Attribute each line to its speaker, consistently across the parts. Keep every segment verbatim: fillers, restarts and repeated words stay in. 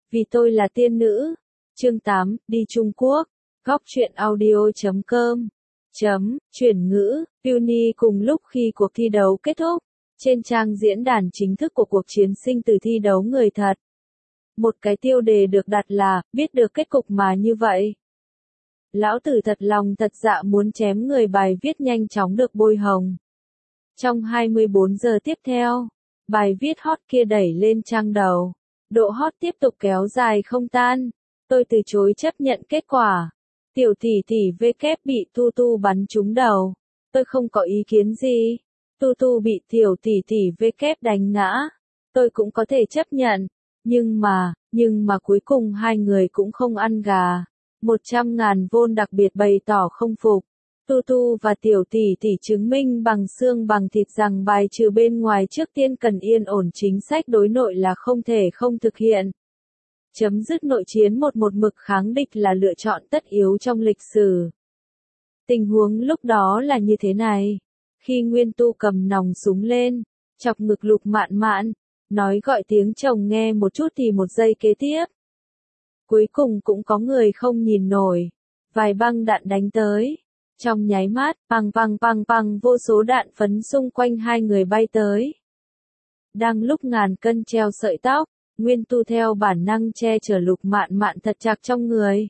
Speaker 1: Vì tôi là tiên nữ. Chương tám, đi Trung Quốc. Góc truyện audio chấm com. Chấm, chuyển ngữ, Peony cùng lúc khi cuộc thi đấu kết thúc, trên trang diễn đàn chính thức của cuộc chiến sinh tử thi đấu người thật. Một cái tiêu đề được đặt là, biết được kết cục mà như vậy. Lão tử thật lòng thật dạ muốn chém người, bài viết nhanh chóng được bôi hồng. Trong hai mươi bốn giờ tiếp theo, bài viết hot kia đẩy lên trang đầu. Độ hot tiếp tục kéo dài không tan. Tôi từ chối chấp nhận kết quả. Tiểu tỷ tỷ V kép bị Tu Tu bắn trúng đầu. Tôi không có ý kiến gì. Tu Tu bị tiểu tỷ tỷ V kép đánh ngã. Tôi cũng có thể chấp nhận. Nhưng mà, nhưng mà cuối cùng hai người cũng không ăn gà. Một trăm ngàn vôn đặc biệt bày tỏ không phục. Tu Tu và tiểu tỷ tỷ chứng minh bằng xương bằng thịt rằng bài trừ bên ngoài trước tiên cần yên ổn, chính sách đối nội là không thể không thực hiện. Chấm dứt nội chiến, một một mực kháng địch là lựa chọn tất yếu trong lịch sử. Tình huống lúc đó là như thế này. Khi Nguyên Tu cầm nòng súng lên, chọc ngực Lục Mạn Mạn, nói gọi tiếng chồng nghe một chút thì một giây kế tiếp. Cuối cùng cũng có người không nhìn nổi. Vài băng đạn đánh tới. Trong nháy mắt, păng păng păng păng vô số đạn phấn xung quanh hai người bay tới. Đang lúc ngàn cân treo sợi tóc, Nguyên Tu theo bản năng che chở Lục Mạn Mạn thật chặt trong người.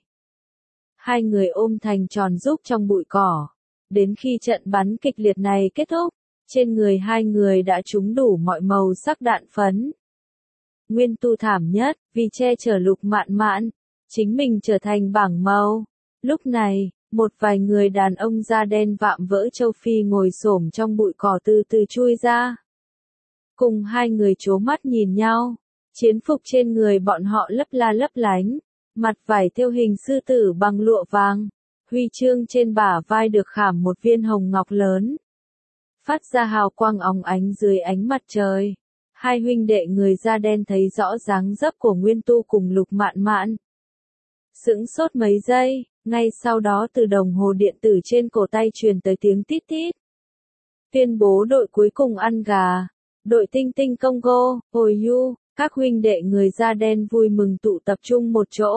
Speaker 1: Hai người ôm thành tròn rúc trong bụi cỏ. Đến khi trận bắn kịch liệt này kết thúc, trên người hai người đã trúng đủ mọi màu sắc đạn phấn. Nguyên Tu thảm nhất, vì che chở Lục Mạn Mạn, chính mình trở thành bảng màu. Lúc này, một vài người đàn ông da đen vạm vỡ châu Phi ngồi xổm trong bụi cỏ từ từ chui ra. Cùng hai người trố mắt nhìn nhau. Chiến phục trên người bọn họ lấp la lấp lánh, mặt vải thêu hình sư tử bằng lụa vàng, huy chương trên bả vai được khảm một viên hồng ngọc lớn, phát ra hào quang óng ánh dưới ánh mặt trời. Hai huynh đệ người da đen thấy rõ dáng dấp của Nguyên Tu cùng Lục Mạn Mạn. Sững sốt mấy giây, ngay sau đó từ đồng hồ điện tử trên cổ tay truyền tới tiếng tít tít. Tuyên bố đội cuối cùng ăn gà. Đội Tinh Tinh Congo, hồi you. Các huynh đệ người da đen vui mừng tụ tập trung một chỗ.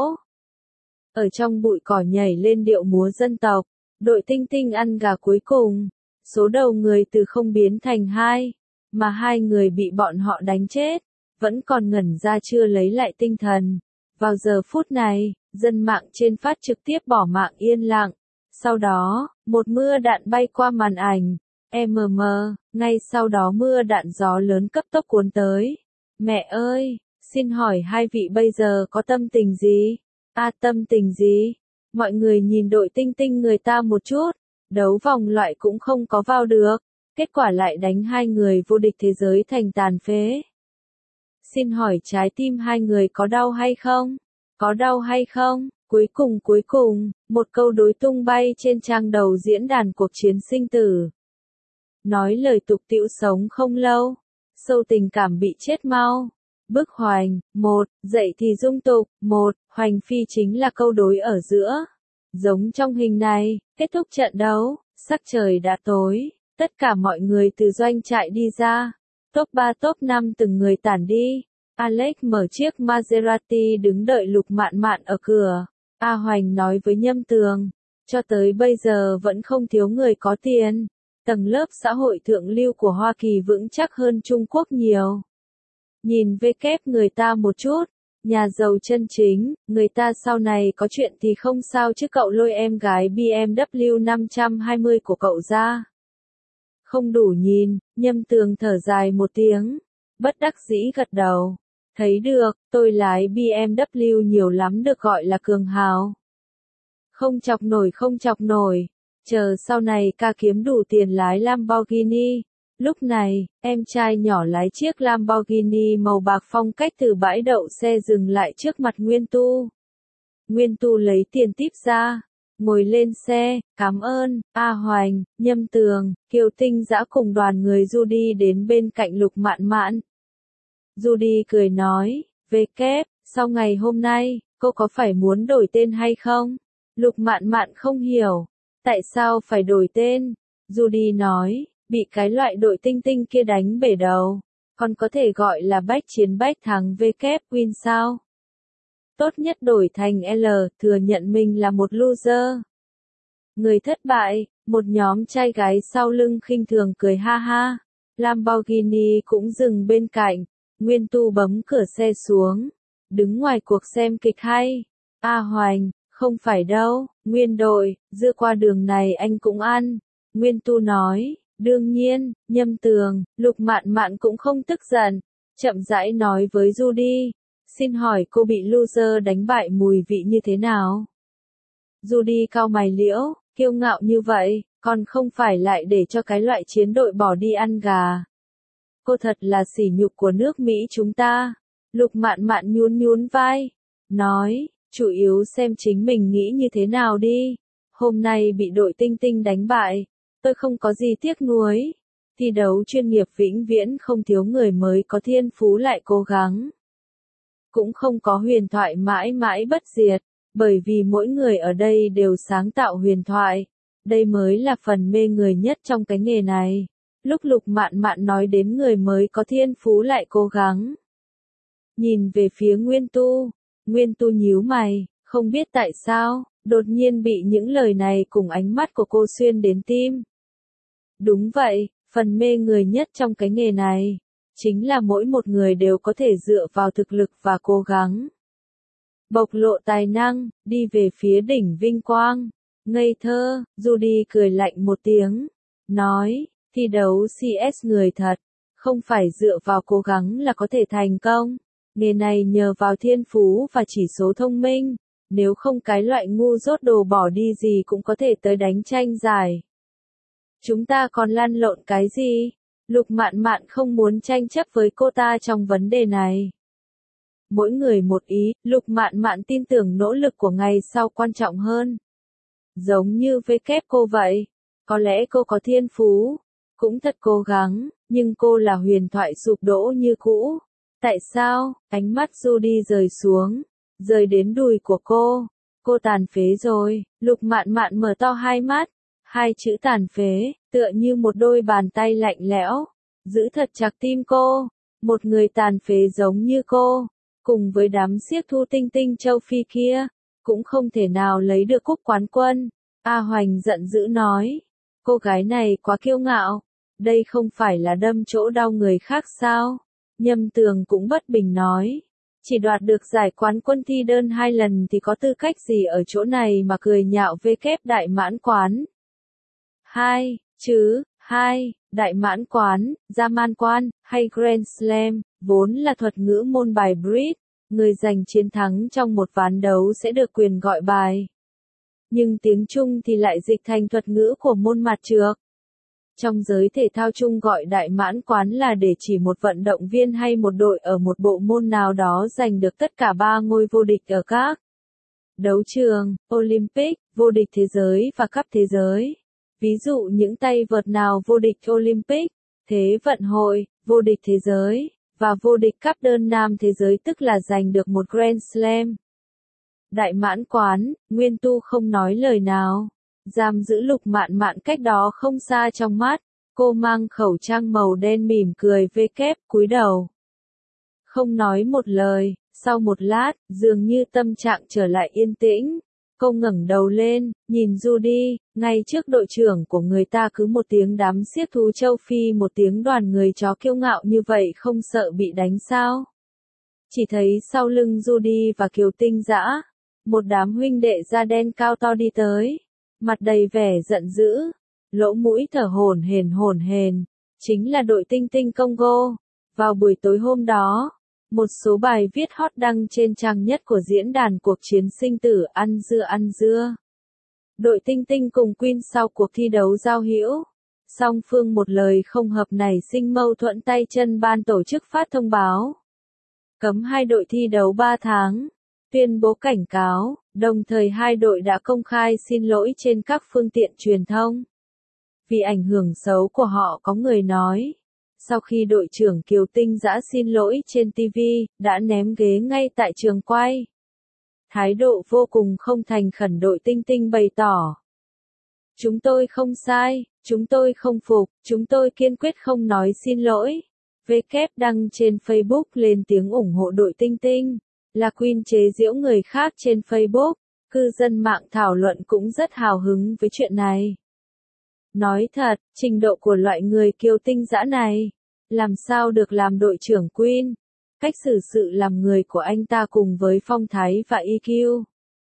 Speaker 1: Ở trong bụi cỏ nhảy lên điệu múa dân tộc. Đội Tinh Tinh ăn gà cuối cùng. Số đầu người từ không biến thành hai. Mà hai người bị bọn họ đánh chết. Vẫn còn ngẩn ra chưa lấy lại tinh thần. Vào giờ phút này, dân mạng trên phát trực tiếp bỏ mạng yên lặng. Sau đó, một mưa đạn bay qua màn ảnh. em em, ngay sau đó mưa đạn gió lớn cấp tốc cuốn tới. Mẹ ơi, xin hỏi hai vị bây giờ có tâm tình gì? À, tâm tình gì? Mọi người nhìn đội Tinh Tinh người ta một chút, đấu vòng loại cũng không có vào được, kết quả lại đánh hai người vô địch thế giới thành tàn phế. Xin hỏi trái tim hai người có đau hay không? Có đau hay không? Cuối cùng cuối cùng, một câu đối tung bay trên trang đầu diễn đàn cuộc chiến sinh tử. Nói lời tục tĩu sống không lâu. Sâu tình cảm bị chết mau. Bức hoành, một, dậy thì dung tục, một, hoành phi chính là câu đối ở giữa. Giống trong hình này, kết thúc trận đấu, sắc trời đã tối, tất cả mọi người từ doanh trại đi ra. Top ba top năm từng người tản đi. Alex mở chiếc Maserati đứng đợi Lục Mạn Mạn ở cửa. A Hoành nói với Nhâm Tường, cho tới bây giờ vẫn không thiếu người có tiền. Tầng lớp xã hội thượng lưu của Hoa Kỳ vững chắc hơn Trung Quốc nhiều. Nhìn V kép người ta một chút, nhà giàu chân chính, người ta sau này có chuyện thì không sao chứ cậu lôi em gái B M W năm trăm hai mươi của cậu ra. Không đủ nhìn, Nhâm Tường thở dài một tiếng, bất đắc dĩ gật đầu. Thấy được, tôi lái B M W nhiều lắm được gọi là cường hào. Không chọc nổi không chọc nổi. Chờ sau này ca kiếm đủ tiền lái Lamborghini. Lúc này, em trai nhỏ lái chiếc Lamborghini màu bạc phong cách từ bãi đậu xe dừng lại trước mặt Nguyên Tu. Nguyên Tu lấy tiền típ ra, ngồi lên xe, cảm ơn, A Hoành, Nhâm Tường, Kiều Tinh Dã cùng đoàn người Judy đến bên cạnh Lục Mạn Mạn. Judy cười nói, về kép, sau ngày hôm nay, cô có phải muốn đổi tên hay không? Lục Mạn Mạn không hiểu. Tại sao phải đổi tên? Judy nói, bị cái loại đội Tinh Tinh kia đánh bể đầu. Còn có thể gọi là bách chiến bách thắng V kép Win sao? tốt nhất đổi thành L, thừa nhận mình là một loser. Người thất bại, một nhóm trai gái sau lưng khinh thường cười ha ha. Lamborghini cũng dừng bên cạnh, Nguyên Tu bấm cửa xe xuống, đứng ngoài cuộc xem kịch hay. A Hoành, không phải đâu, Nguyên đội, dưa qua đường này anh cũng ăn. Nguyên Tu nói, đương nhiên, Nhâm Tường, Lục Mạn Mạn cũng không tức giận, chậm rãi nói với Judy, xin hỏi cô bị loser đánh bại mùi vị như thế nào? Judy cau mày liễu, kiêu ngạo như vậy, còn không phải lại để cho cái loại chiến đội bỏ đi ăn gà. Cô thật là sỉ nhục của nước Mỹ chúng ta. Lục Mạn Mạn nhún nhún vai, nói, chủ yếu xem chính mình nghĩ như thế nào đi. Hôm nay bị đội Tinh Tinh đánh bại, tôi không có gì tiếc nuối. Thi đấu chuyên nghiệp vĩnh viễn không thiếu người mới có thiên phú lại cố gắng. Cũng không có huyền thoại mãi mãi bất diệt, bởi vì mỗi người ở đây đều sáng tạo huyền thoại. Đây mới là phần mê người nhất trong cái nghề này. Lúc Lục Mạn Mạn nói đến người mới có thiên phú lại cố gắng. Nhìn về phía Nguyên Tu, Nguyên Tu nhíu mày, không biết tại sao, đột nhiên bị những lời này cùng ánh mắt của cô xuyên đến tim. Đúng vậy, phần mê người nhất trong cái nghề này, chính là mỗi một người đều có thể dựa vào thực lực và cố gắng. Bộc lộ tài năng, đi về phía đỉnh vinh quang. Ngây thơ, Judy cười lạnh một tiếng, nói, thi đấu xê ét người thật, không phải dựa vào cố gắng là có thể thành công. Nghề này nhờ vào thiên phú và chỉ số thông minh, nếu không cái loại ngu dốt đồ bỏ đi gì cũng có thể tới đánh tranh giải. Chúng ta còn lăn lộn cái gì? Lục Mạn Mạn không muốn tranh chấp với cô ta trong vấn đề này. Mỗi người một ý, Lục Mạn Mạn tin tưởng nỗ lực của ngày sau quan trọng hơn. Giống như với kép cô vậy, có lẽ cô có thiên phú, cũng thật cố gắng, nhưng cô là huyền thoại sụp đổ như cũ. Tại sao? Ánh mắt Judy rời xuống, rời đến đùi của cô. Cô tàn phế rồi. Lục Mạn Mạn mở to hai mắt, hai chữ tàn phế, tựa như một đôi bàn tay lạnh lẽo, giữ thật chặt tim cô. Một người tàn phế giống như cô, cùng với đám xiếc thu tinh tinh châu Phi kia, cũng không thể nào lấy được cúp quán quân. A Hoành giận dữ nói, cô gái này quá kiêu ngạo, đây không phải là đâm chỗ đau người khác sao? Nhâm Tường cũng bất bình nói, chỉ đoạt được giải quán quân thi đơn hai lần thì có tư cách gì ở chỗ này mà cười nhạo về kép đại mãn quán. Hai, chứ, hai, đại mãn quán, gia man quan, hay Grand Slam, vốn là thuật ngữ môn bài bridge, người giành chiến thắng trong một ván đấu sẽ được quyền gọi bài. Nhưng tiếng Trung thì lại dịch thành thuật ngữ của môn mặt trược. Trong giới thể thao chung gọi đại mãn quán là để chỉ một vận động viên hay một đội ở một bộ môn nào đó giành được tất cả ba ngôi vô địch ở các đấu trường, Olympic, vô địch thế giới và cúp thế giới. Ví dụ những tay vợt nào vô địch Olympic, thế vận hội, vô địch thế giới, và vô địch cúp đơn nam thế giới tức là giành được một Grand Slam. Đại mãn quán, Nguyên Tu không nói lời nào. Giam giữ Lục Mạn Mạn cách đó không xa trong mắt, cô mang khẩu trang màu đen mỉm cười vê kép cúi đầu. Không nói một lời, sau một lát, dường như tâm trạng trở lại yên tĩnh, cô ngẩng đầu lên, nhìn Judy, ngay trước đội trưởng của người ta cứ một tiếng đám xiếc thú châu Phi một tiếng đoàn người chó kiêu ngạo như vậy không sợ bị đánh sao. Chỉ thấy sau lưng Judy và Kiều Tinh Dã, một đám huynh đệ da đen cao to đi tới. Mặt đầy vẻ giận dữ, lỗ mũi thở hổn hển hổn hển, chính là đội Tinh Tinh Congo. Vào buổi tối hôm đó, một số bài viết hot đăng trên trang nhất của diễn đàn cuộc chiến sinh tử ăn dưa ăn dưa. Đội Tinh Tinh cùng Queen sau cuộc thi đấu giao hữu, song phương một lời không hợp nảy sinh mâu thuẫn tay chân ban tổ chức phát thông báo. Cấm hai đội thi đấu ba tháng. Tuyên bố cảnh cáo, đồng thời hai đội đã công khai xin lỗi trên các phương tiện truyền thông. Vì ảnh hưởng xấu của họ có người nói, sau khi đội trưởng Kiều Tinh Dã xin lỗi trên ti vi, đã ném ghế ngay tại trường quay. Thái độ vô cùng không thành khẩn đội Tinh Tinh bày tỏ. Chúng tôi không sai, chúng tôi không phục, chúng tôi kiên quyết không nói xin lỗi. vê kép đăng trên Facebook lên tiếng ủng hộ đội Tinh Tinh. là Queen chế giễu người khác trên Facebook, cư dân mạng thảo luận cũng rất hào hứng với chuyện này. Nói thật, trình độ của loại người kiêu tinh dã này, làm sao được làm đội trưởng Queen, cách xử sự làm người của anh ta cùng với phong thái và i kiu.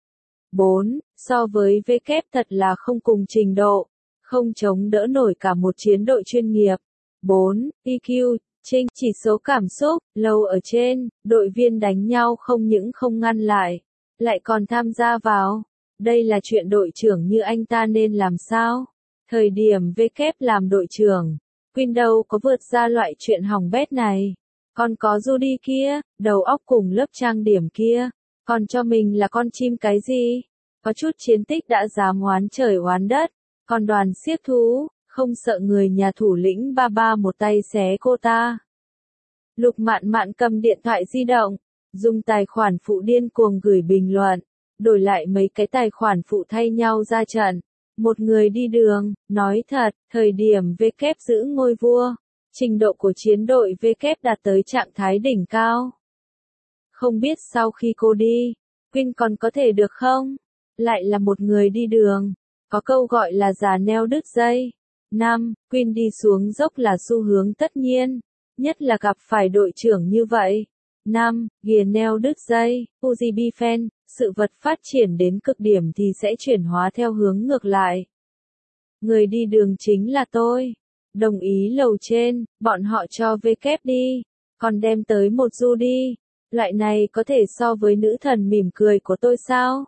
Speaker 1: bốn. So với W thật là không cùng trình độ, không chống đỡ nổi cả một chiến đội chuyên nghiệp. bốn. i kiu, Trinh, chỉ số cảm xúc, lâu ở trên, đội viên đánh nhau không những không ngăn lại, lại còn tham gia vào. Đây là chuyện đội trưởng như anh ta nên làm sao? Thời điểm W làm đội trưởng, Queen đâu có vượt ra loại chuyện hỏng bét này. Còn có Judy kia, đầu óc cùng lớp trang điểm kia, còn cho mình là con chim cái gì? Có chút chiến tích đã dám oán trời oán đất, còn đoàn siết thú, không sợ người nhà thủ lĩnh ba ba một tay xé cô ta. Lục Mạn Mạn cầm điện thoại di động, dùng tài khoản phụ điên cuồng gửi bình luận, đổi lại mấy cái tài khoản phụ thay nhau ra trận. Một người đi đường, nói thật, thời điểm W giữ ngôi vua, trình độ của chiến đội W đạt tới trạng thái đỉnh cao. Không biết sau khi cô đi, Queen còn có thể được không? Lại là một người đi đường, có câu gọi là già neo đứt dây. năm. Queen đi xuống dốc là xu hướng tất nhiên, nhất là gặp phải đội trưởng như vậy. năm. Ghìa neo đứt dây, Uzi Bifen, sự vật phát triển đến cực điểm thì sẽ chuyển hóa theo hướng ngược lại. Người đi đường chính là tôi. Đồng ý lầu trên, bọn họ cho W đi, còn đem tới một Judy. Loại này có thể so với nữ thần mỉm cười của tôi sao?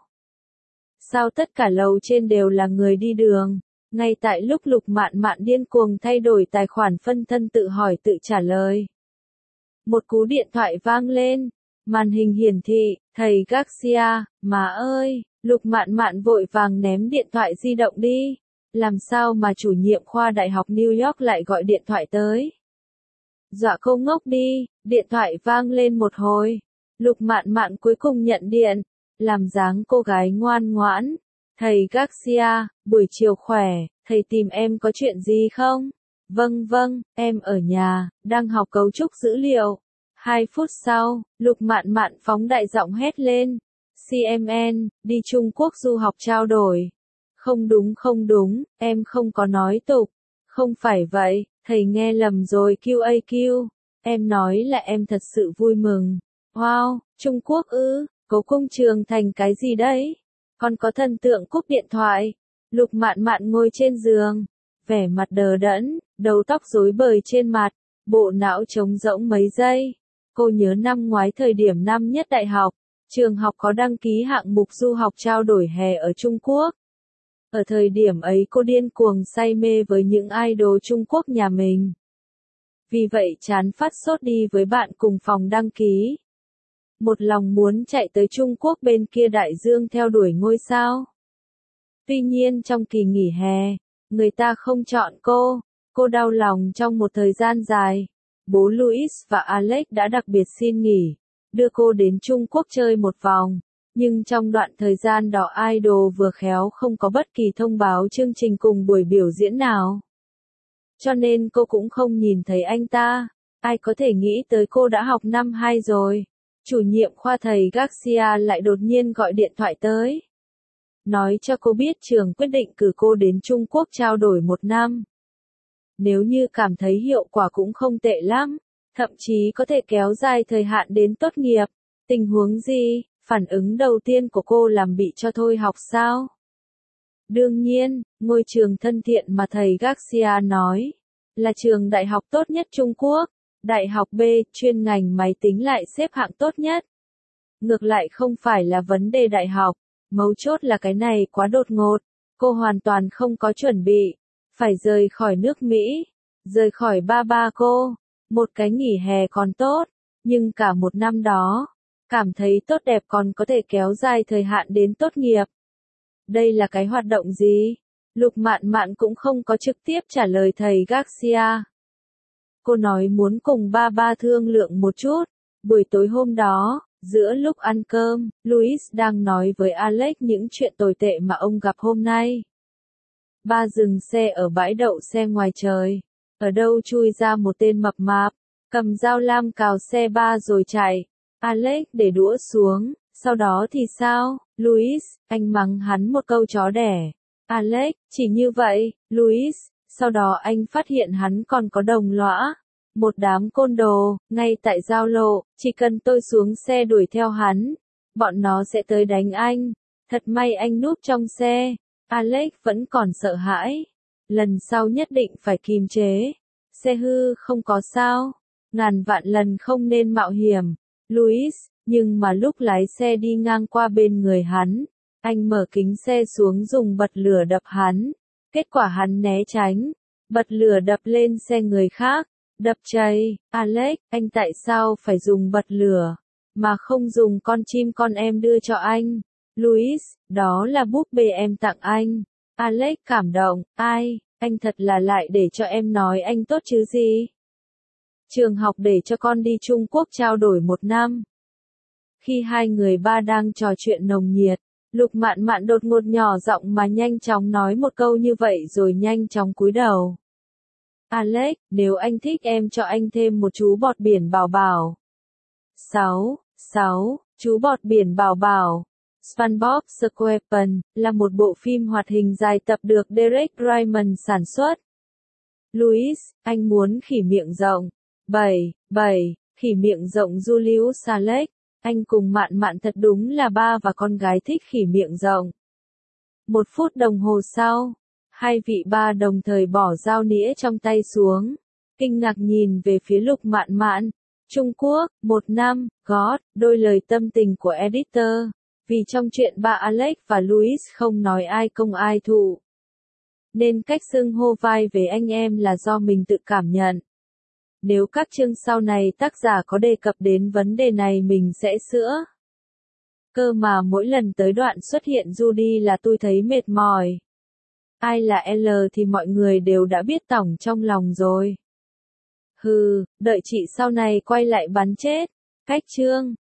Speaker 1: Sao tất cả lầu trên đều là người đi đường? Ngay tại lúc Lục Mạn Mạn điên cuồng thay đổi tài khoản phân thân tự hỏi tự trả lời. Một cú điện thoại vang lên, màn hình hiển thị, thầy Garcia, má ơi, Lục Mạn Mạn vội vàng ném điện thoại di động đi. Làm sao mà chủ nhiệm khoa Đại học New York lại gọi điện thoại tới? Dọa cô ngốc đi, điện thoại vang lên một hồi. Lục Mạn Mạn cuối cùng nhận điện, làm dáng cô gái ngoan ngoãn. Thầy Garcia, buổi chiều khỏe, thầy tìm em có chuyện gì không? Vâng vâng, em ở nhà, đang học cấu trúc dữ liệu. Hai phút sau, Lục Mạn Mạn phóng đại giọng hét lên. xê em en, đi Trung Quốc du học trao đổi. Không đúng không đúng, em không có nói tục. Không phải vậy, thầy nghe lầm rồi quy a quy. Em nói là em thật sự vui mừng. Wow, Trung Quốc ư, cố cung trường thành cái gì đấy? Còn có thần tượng cúp điện thoại. Lục Mạn Mạn ngồi trên giường, vẻ mặt đờ đẫn, đầu tóc rối bời trên mặt, bộ não trống rỗng mấy giây. Cô nhớ năm ngoái thời điểm năm nhất đại học, trường học có đăng ký hạng mục du học trao đổi hè ở Trung Quốc. Ở thời điểm ấy cô điên cuồng say mê với những idol Trung Quốc nhà mình. Vì vậy chán phát sốt đi với bạn cùng phòng đăng ký. Một lòng muốn chạy tới Trung Quốc bên kia đại dương theo đuổi ngôi sao. Tuy nhiên trong kỳ nghỉ hè, người ta không chọn cô. Cô đau lòng trong một thời gian dài. Bố Louis và Alex đã đặc biệt xin nghỉ, đưa cô đến Trung Quốc chơi một vòng. Nhưng trong đoạn thời gian đó idol vừa khéo không có bất kỳ thông báo chương trình cùng buổi biểu diễn nào. Cho nên cô cũng không nhìn thấy anh ta. Ai có thể nghĩ tới cô đã học năm hai rồi. Chủ nhiệm khoa thầy Garcia lại đột nhiên gọi điện thoại tới. Nói cho cô biết trường quyết định cử cô đến Trung Quốc trao đổi một năm. Nếu như cảm thấy hiệu quả cũng không tệ lắm, thậm chí có thể kéo dài thời hạn đến tốt nghiệp. Tình huống gì? Phản ứng đầu tiên của cô làm bị cho thôi học sao? Đương nhiên, ngôi trường thân thiện mà thầy Garcia nói, là trường đại học tốt nhất Trung Quốc. Đại học B, chuyên ngành máy tính lại xếp hạng tốt nhất. Ngược lại không phải là vấn đề đại học, mấu chốt là cái này quá đột ngột. Cô hoàn toàn không có chuẩn bị, phải rời khỏi nước Mỹ, rời khỏi ba ba cô. Một cái nghỉ hè còn tốt, nhưng cả một năm đó, cảm thấy tốt đẹp còn có thể kéo dài thời hạn đến tốt nghiệp. Đây là cái hoạt động gì? Lục Mạn Mạn cũng không có trực tiếp trả lời thầy Garcia. Cô nói muốn cùng ba ba thương lượng một chút. Buổi tối hôm đó, giữa lúc ăn cơm, Louis đang nói với Alex những chuyện tồi tệ mà ông gặp hôm nay. Ba dừng xe ở bãi đậu xe ngoài trời. Ở đâu chui ra một tên mập mạp, cầm dao lam cào xe ba rồi chạy. Alex để đũa xuống, sau đó thì sao, Louis, anh mắng hắn một câu chó đẻ. Alex, chỉ như vậy, Louis, sau đó anh phát hiện hắn còn có đồng lõa. Một đám côn đồ, ngay tại giao lộ, chỉ cần tôi xuống xe đuổi theo hắn, bọn nó sẽ tới đánh anh. Thật may anh núp trong xe. Alex vẫn còn sợ hãi. Lần sau nhất định phải kiềm chế. Xe hư không có sao. Ngàn vạn lần không nên mạo hiểm. Louis, nhưng mà lúc lái xe đi ngang qua bên người hắn, anh mở kính xe xuống dùng bật lửa đập hắn. Kết quả hắn né tránh. Bật lửa đập lên xe người khác. Đập cháy. Alex, anh tại sao phải dùng bật lửa, mà không dùng con chim con em đưa cho anh? Louis, đó là búp bê em tặng anh. Alex cảm động, ai, anh thật là lại để cho em nói anh tốt chứ gì. Trường học để cho con đi Trung Quốc trao đổi một năm. Khi hai người ba đang trò chuyện nồng nhiệt, Lục Mạn Mạn đột ngột nhỏ giọng mà nhanh chóng nói một câu như vậy rồi nhanh chóng cúi đầu. Alex, nếu anh thích em cho anh thêm một chú bọt biển bảo bảo. sáu. sáu. Chú bọt biển bảo bảo. SpongeBob SquarePants là một bộ phim hoạt hình dài tập được Derek Raymond sản xuất. Louis, anh muốn khỉ miệng rộng. bảy. bảy. Khỉ miệng rộng Julius Alex, anh cùng Mạn Mạn thật đúng là ba và con gái thích khỉ miệng rộng. Một phút đồng hồ sau, hai vị ba đồng thời bỏ dao nĩa trong tay xuống, kinh ngạc nhìn về phía Lục Mạn Mạn. Trung Quốc, một năm, God, đôi lời tâm tình của editor. Vì trong chuyện ba Alex và Louis không nói ai công ai thụ, nên cách xưng hô vai về anh em là do mình tự cảm nhận. Nếu các chương sau này tác giả có đề cập đến vấn đề này mình sẽ sửa. Cơ mà mỗi lần tới đoạn xuất hiện Judy là tôi thấy mệt mỏi. Ai là L thì mọi người đều đã biết tỏng trong lòng rồi. Hừ, đợi chị sau này quay lại bắn chết. Cách chương